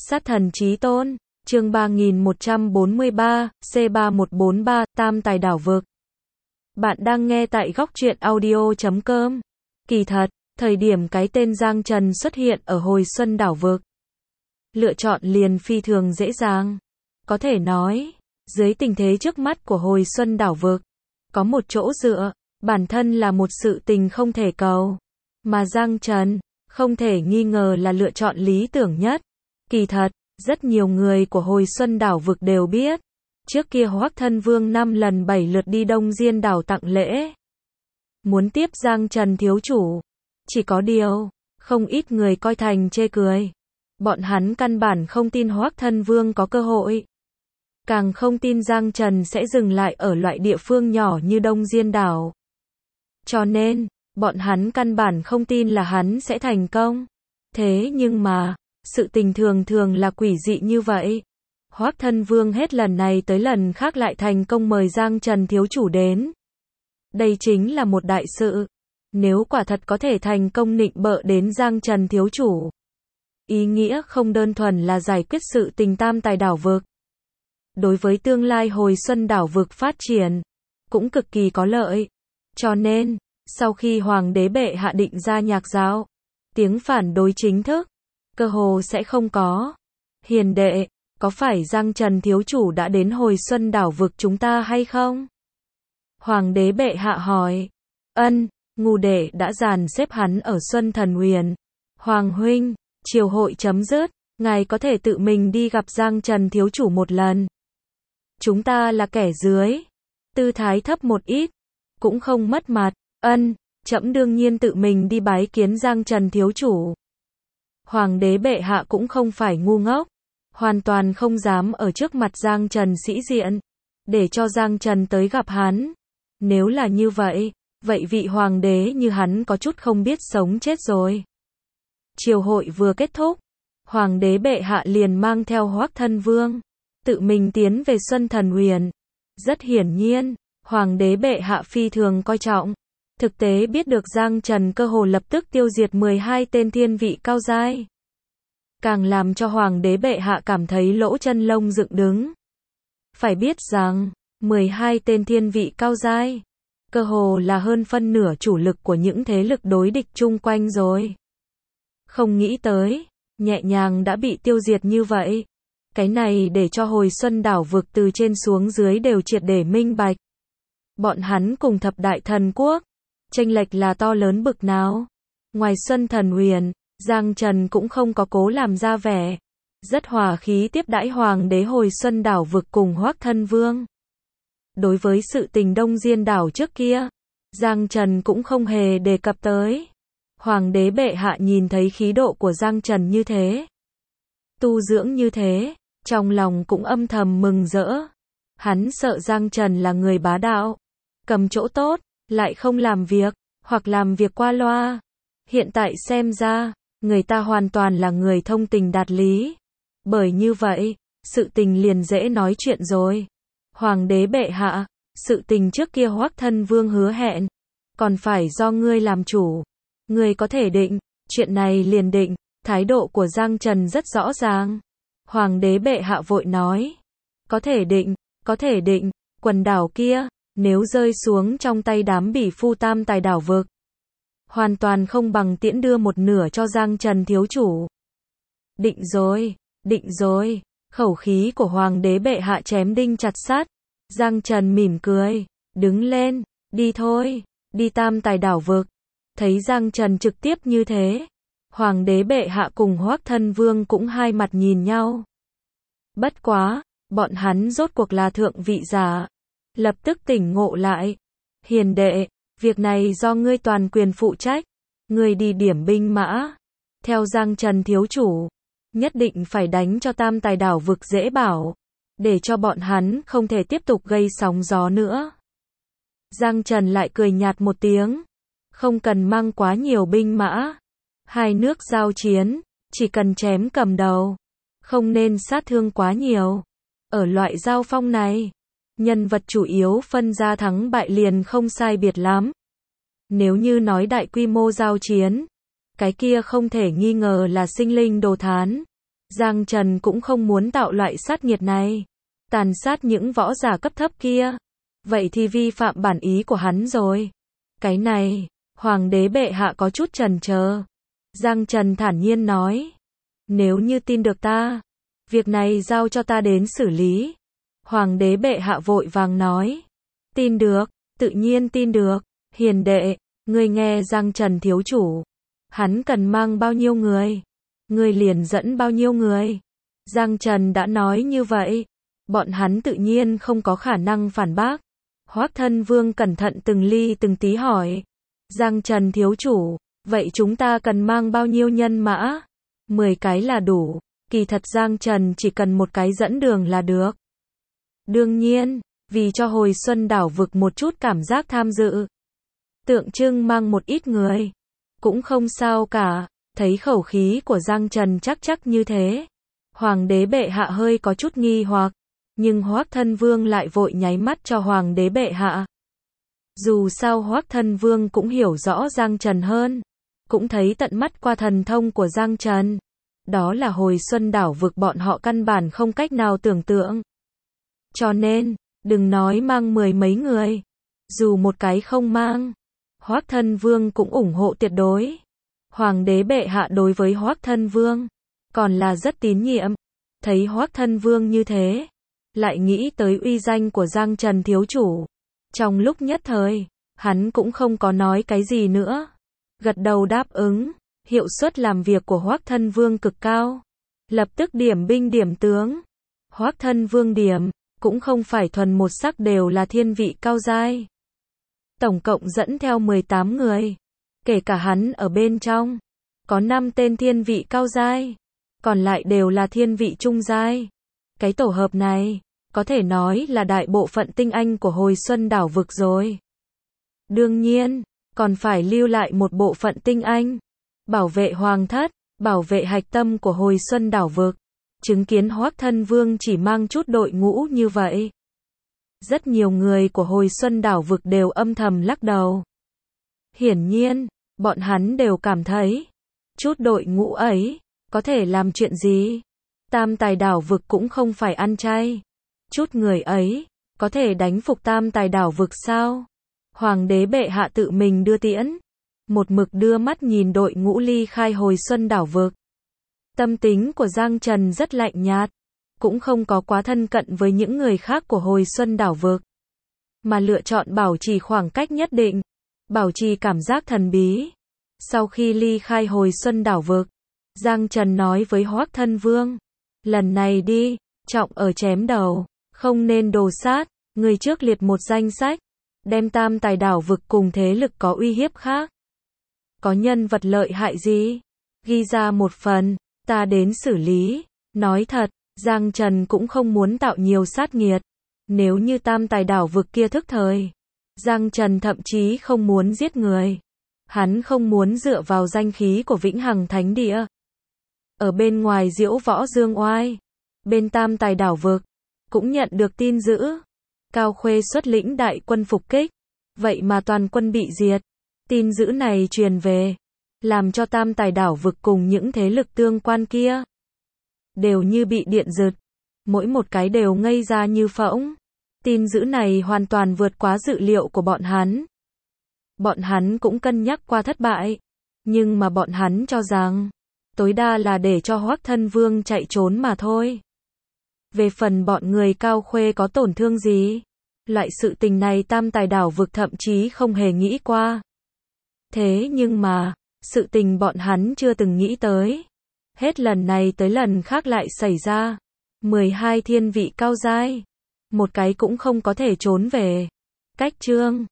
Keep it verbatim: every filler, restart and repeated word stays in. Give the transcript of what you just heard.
Sát thần chí tôn, chương ba nghìn một trăm bốn mươi ba, C ba một bốn ba, Tam Tài Đảo Vực. Bạn đang nghe tại góc truyện audio chấm com. Kỳ thật, thời điểm cái tên Giang Trần xuất hiện ở hồi xuân đảo vực, lựa chọn liền phi thường dễ dàng. Có thể nói, dưới tình thế trước mắt của hồi xuân đảo vực, có một chỗ dựa, bản thân là một sự tình không thể cầu. Mà Giang Trần, không thể nghi ngờ là lựa chọn lý tưởng nhất. Kỳ thật, rất nhiều người của hồi xuân đảo vực đều biết, trước kia Hoắc Thân Vương năm lần bảy lượt đi Đông Diên đảo tặng lễ, muốn tiếp Giang Trần thiếu chủ. Chỉ có điều, không ít người coi thành chê cười. Bọn hắn căn bản không tin Hoắc Thân Vương có cơ hội, càng không tin Giang Trần sẽ dừng lại ở loại địa phương nhỏ như Đông Diên đảo. Cho nên, bọn hắn căn bản không tin là hắn sẽ thành công. Thế nhưng mà, sự tình thường thường là quỷ dị như vậy. Hoắc Thân Vương hết lần này tới lần khác lại thành công mời Giang Trần thiếu chủ đến. Đây chính là một đại sự. Nếu quả thật có thể thành công nịnh bợ đến Giang Trần thiếu chủ, ý nghĩa không đơn thuần là giải quyết sự tình Tam Tài Đảo Vực. Đối với tương lai hồi xuân đảo vực phát triển, cũng cực kỳ có lợi. Cho nên, sau khi Hoàng đế bệ hạ định ra nhạc giáo, tiếng phản đối chính thức, cơ hồ sẽ không có. Hiền đệ, có phải Giang Trần thiếu chủ đã đến hồi xuân đảo vực chúng ta hay không? Hoàng đế bệ hạ hỏi. Ân, ngu đệ đã dàn xếp hắn ở Xuân Thần Huyền. Hoàng huynh, triều hội chấm dứt, ngài có thể tự mình đi gặp Giang Trần thiếu chủ một lần. Chúng ta là kẻ dưới, tư thái thấp một ít, cũng không mất mặt. Ân, trẫm đương nhiên tự mình đi bái kiến Giang Trần thiếu chủ. Hoàng đế bệ hạ cũng không phải ngu ngốc, hoàn toàn không dám ở trước mặt Giang Trần sĩ diện, để cho Giang Trần tới gặp hắn. Nếu là như vậy, vậy vị hoàng đế như hắn có chút không biết sống chết rồi. Triều hội vừa kết thúc, Hoàng đế bệ hạ liền mang theo Hoắc Thân Vương, tự mình tiến về Xuân Thần Huyền. Rất hiển nhiên, Hoàng đế bệ hạ phi thường coi trọng. Thực tế biết được Giang Trần cơ hồ lập tức tiêu diệt mười hai tên thiên vị cao giai, càng làm cho Hoàng đế bệ hạ cảm thấy lỗ chân lông dựng đứng. Phải biết rằng, mười hai tên thiên vị cao giai, cơ hồ là hơn phân nửa chủ lực của những thế lực đối địch chung quanh rồi. Không nghĩ tới, nhẹ nhàng đã bị tiêu diệt như vậy. Cái này để cho hồi xuân đảo vực từ trên xuống dưới đều triệt để minh bạch. Bọn hắn cùng thập đại thần quốc, chênh lệch là to lớn bực nào. Ngoài Xuân Thần Huyền, Giang Trần cũng không có cố làm ra vẻ, rất hòa khí tiếp đãi Hoàng đế hồi xuân đảo vực cùng Hoắc Thân Vương. Đối với sự tình Đông Diên đảo trước kia, Giang Trần cũng không hề đề cập tới. Hoàng đế bệ hạ nhìn thấy khí độ của Giang Trần như thế, tu dưỡng như thế, trong lòng cũng âm thầm mừng rỡ. Hắn sợ Giang Trần là người bá đạo, cầm chỗ tốt, lại không làm việc, hoặc làm việc qua loa. Hiện tại xem ra, người ta hoàn toàn là người thông tình đạt lý. Bởi như vậy, sự tình liền dễ nói chuyện rồi. Hoàng đế bệ hạ, sự tình trước kia Hoắc Thân Vương hứa hẹn, còn phải do ngươi làm chủ. Ngươi có thể định, chuyện này liền định. Thái độ của Giang Trần rất rõ ràng. Hoàng đế bệ hạ vội nói. Có thể định, có thể định, quần đảo kia, nếu rơi xuống trong tay đám bỉ phu Tam Tài Đảo Vực, hoàn toàn không bằng tiễn đưa một nửa cho Giang Trần thiếu chủ. Định rồi, định rồi, khẩu khí của Hoàng đế bệ hạ chém đinh chặt sắt. Giang Trần mỉm cười, đứng lên, đi thôi, đi Tam Tài Đảo Vực. Thấy Giang Trần trực tiếp như thế, Hoàng đế bệ hạ cùng Hoắc Thân Vương cũng hai mặt nhìn nhau. Bất quá, bọn hắn rốt cuộc là thượng vị giả, lập tức tỉnh ngộ lại. Hiền đệ, việc này do ngươi toàn quyền phụ trách, ngươi đi điểm binh mã, theo Giang Trần thiếu chủ, nhất định phải đánh cho Tam Tài Đảo Vực dễ bảo, để cho bọn hắn không thể tiếp tục gây sóng gió nữa. Giang Trần lại cười nhạt một tiếng, không cần mang quá nhiều binh mã. Hai nước giao chiến, chỉ cần chém cầm đầu, không nên sát thương quá nhiều. Ở loại giao phong này, nhân vật chủ yếu phân ra thắng bại liền không sai biệt lắm. Nếu như nói đại quy mô giao chiến, cái kia không thể nghi ngờ là sinh linh đồ thán. Giang Trần cũng không muốn tạo loại sát nghiệt này, tàn sát những võ giả cấp thấp kia. Vậy thì vi phạm bản ý của hắn rồi. Cái này, Hoàng đế bệ hạ có chút chần chờ. Giang Trần thản nhiên nói. Nếu như tin được ta, việc này giao cho ta đến xử lý. Hoàng đế bệ hạ vội vàng nói. Tin được, tự nhiên tin được. Hiền đệ, ngươi nghe Giang Trần thiếu chủ. Hắn cần mang bao nhiêu người? Ngươi liền dẫn bao nhiêu người? Giang Trần đã nói như vậy. Bọn hắn tự nhiên không có khả năng phản bác. Hoắc Thân Vương cẩn thận từng ly từng tí hỏi. Giang Trần thiếu chủ, vậy chúng ta cần mang bao nhiêu nhân mã? Mười cái là đủ. Kỳ thật Giang Trần chỉ cần một cái dẫn đường là được. Đương nhiên, vì cho hồi xuân đảo vực một chút cảm giác tham dự, tượng trưng mang một ít người, cũng không sao cả. Thấy khẩu khí của Giang Trần chắc chắc như thế, Hoàng đế bệ hạ hơi có chút nghi hoặc, nhưng Hoắc Thân Vương lại vội nháy mắt cho Hoàng đế bệ hạ. Dù sao Hoắc Thân Vương cũng hiểu rõ Giang Trần hơn, cũng thấy tận mắt qua thần thông của Giang Trần. Đó là hồi xuân đảo vực bọn họ căn bản không cách nào tưởng tượng. Cho nên, đừng nói mang mười mấy người, dù một cái không mang, Hoắc Thân Vương cũng ủng hộ tuyệt đối. Hoàng đế bệ hạ đối với Hoắc Thân Vương còn là rất tín nhiệm. Thấy Hoắc Thân Vương như thế, lại nghĩ tới uy danh của Giang Trần thiếu chủ. Trong lúc nhất thời, hắn cũng không có nói cái gì nữa. Gật đầu đáp ứng. Hiệu suất làm việc của Hoắc Thân Vương cực cao. Lập tức điểm binh điểm tướng. Hoắc Thân Vương điểm, cũng không phải thuần một sắc đều là thiên vị cao giai. Tổng cộng dẫn theo mười tám người. Kể cả hắn ở bên trong, có năm tên thiên vị cao giai, còn lại đều là thiên vị trung giai. Cái tổ hợp này, có thể nói là đại bộ phận tinh anh của hồi xuân đảo vực rồi. Đương nhiên, còn phải lưu lại một bộ phận tinh anh, bảo vệ hoàng thất, bảo vệ hạch tâm của hồi xuân đảo vực. Chứng kiến Hoắc Thân Vương chỉ mang chút đội ngũ như vậy, rất nhiều người của hồi xuân đảo vực đều âm thầm lắc đầu. Hiển nhiên, bọn hắn đều cảm thấy, chút đội ngũ ấy, có thể làm chuyện gì? Tam tài đảo vực cũng không phải ăn chay. Chút người ấy, có thể đánh phục tam tài đảo vực sao? Hoàng đế bệ hạ tự mình đưa tiễn, một mực đưa mắt nhìn đội ngũ ly khai hồi xuân đảo vực. Tâm tính của Giang Trần rất lạnh nhạt, cũng không có quá thân cận với những người khác của hồi xuân đảo vực, mà lựa chọn bảo trì khoảng cách nhất định, bảo trì cảm giác thần bí. Sau khi ly khai hồi xuân đảo vực, Giang Trần nói với Hoắc Thân Vương, lần này đi, trọng ở chém đầu, không nên đồ sát, người trước liệt một danh sách, đem tam tài đảo vực cùng thế lực có uy hiếp khác. Có nhân vật lợi hại gì? Ghi ra một phần, ta đến xử lý. Nói thật, Giang Trần cũng không muốn tạo nhiều sát nghiệt. Nếu như tam tài đảo vực kia thức thời, Giang Trần thậm chí không muốn giết người. Hắn không muốn dựa vào danh khí của Vĩnh Hằng Thánh Địa. Ở bên ngoài diễu võ dương oai, bên tam tài đảo vực, cũng nhận được tin dữ. Cao Khuê xuất lĩnh đại quân phục kích, vậy mà toàn quân bị diệt. Tin dữ này truyền về, làm cho tam tài đảo vực cùng những thế lực tương quan kia đều như bị điện giật, mỗi một cái đều ngây ra như phỗng. Tin dữ này hoàn toàn vượt quá dự liệu của bọn hắn. Bọn hắn cũng cân nhắc qua thất bại, nhưng mà bọn hắn cho rằng, tối đa là để cho Hoắc Thân Vương chạy trốn mà thôi. Về phần bọn người Cao Khuê có tổn thương gì, loại sự tình này tam tài đảo vực thậm chí không hề nghĩ qua. Thế nhưng mà, sự tình bọn hắn chưa từng nghĩ tới. Hết lần này tới lần khác lại xảy ra. mười hai thiên vị cao giai, một cái cũng không có thể trốn về. Cách chương